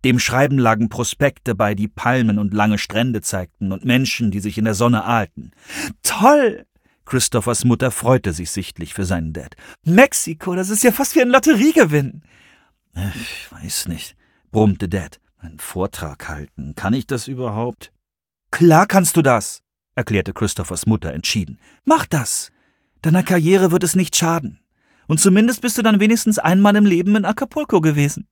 Dem Schreiben lagen Prospekte bei, die Palmen und lange Strände zeigten und Menschen, die sich in der Sonne ahlten. »Toll!« Christophers Mutter freute sich sichtlich für seinen Dad. »Mexiko, das ist ja fast wie ein Lotteriegewinn!« »Ich weiß nicht«, brummte Dad. »Einen Vortrag halten, kann ich das überhaupt?« »Klar kannst du das«, erklärte Christophers Mutter entschieden. »Mach das! Deiner Karriere wird es nicht schaden. Und zumindest bist du dann wenigstens einmal im Leben in Acapulco gewesen.«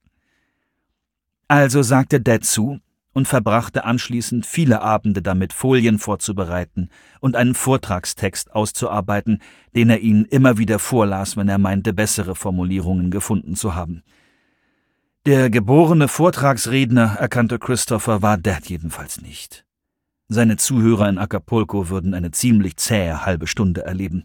Also sagte Dad zu und verbrachte anschließend viele Abende damit, Folien vorzubereiten und einen Vortragstext auszuarbeiten, den er ihnen immer wieder vorlas, wenn er meinte, bessere Formulierungen gefunden zu haben. Der geborene Vortragsredner, erkannte Christopher, war Dad jedenfalls nicht. Seine Zuhörer in Acapulco würden eine ziemlich zähe halbe Stunde erleben.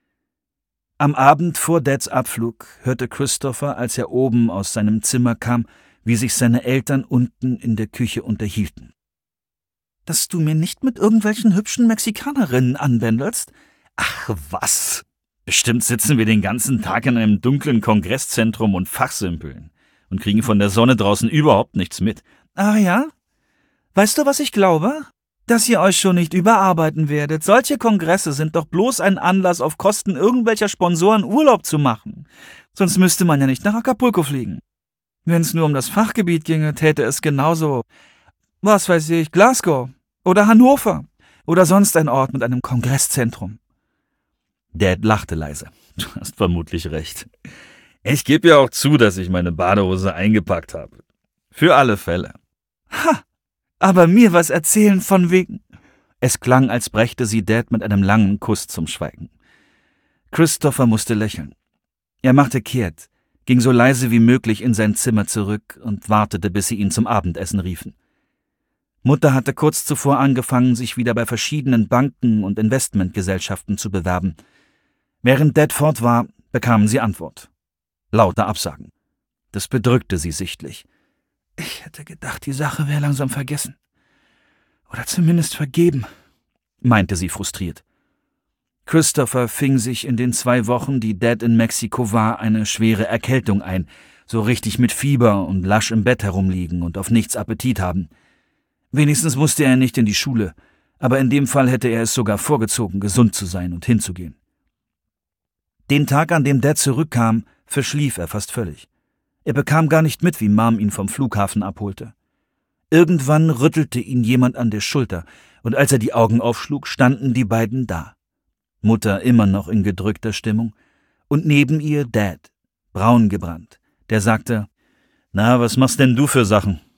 Am Abend vor Dads Abflug hörte Christopher, als er oben aus seinem Zimmer kam, wie sich seine Eltern unten in der Küche unterhielten. »Dass du mir nicht mit irgendwelchen hübschen Mexikanerinnen anbändelst?« »Ach was! Bestimmt sitzen wir den ganzen Tag in einem dunklen Kongresszentrum und fachsimpeln und kriegen von der Sonne draußen überhaupt nichts mit.« »Ah ja? Weißt du, was ich glaube? Dass ihr euch schon nicht überarbeiten werdet. Solche Kongresse sind doch bloß ein Anlass, auf Kosten irgendwelcher Sponsoren Urlaub zu machen. Sonst müsste man ja nicht nach Acapulco fliegen. Wenn es nur um das Fachgebiet ginge, täte es genauso, was weiß ich, Glasgow oder Hannover oder sonst ein Ort mit einem Kongresszentrum.« Dad lachte leise. »Du hast vermutlich recht. Ich gebe ja auch zu, dass ich meine Badehose eingepackt habe. Für alle Fälle.« »Ha, aber mir was erzählen von wegen.« Es klang, als brächte sie Dad mit einem langen Kuss zum Schweigen. Christopher musste lächeln. Er machte kehrt, ging so leise wie möglich in sein Zimmer zurück und wartete, bis sie ihn zum Abendessen riefen. Mutter hatte kurz zuvor angefangen, sich wieder bei verschiedenen Banken und Investmentgesellschaften zu bewerben. Während Dad fort war, bekamen sie Antwort. Lauter Absagen. Das bedrückte sie sichtlich. »Ich hätte gedacht, die Sache wäre langsam vergessen. Oder zumindest vergeben«, meinte sie frustriert. Christopher fing sich in den 2 Wochen, die Dad in Mexiko war, eine schwere Erkältung ein, so richtig mit Fieber und lasch im Bett herumliegen und auf nichts Appetit haben. Wenigstens musste er nicht in die Schule, aber in dem Fall hätte er es sogar vorgezogen, gesund zu sein und hinzugehen. Den Tag, an dem Dad zurückkam, verschlief er fast völlig. Er bekam gar nicht mit, wie Mom ihn vom Flughafen abholte. Irgendwann rüttelte ihn jemand an der Schulter, und als er die Augen aufschlug, standen die beiden da. Mutter immer noch in gedrückter Stimmung, und neben ihr Dad, braun gebrannt, der sagte, »Na, was machst denn du für Sachen?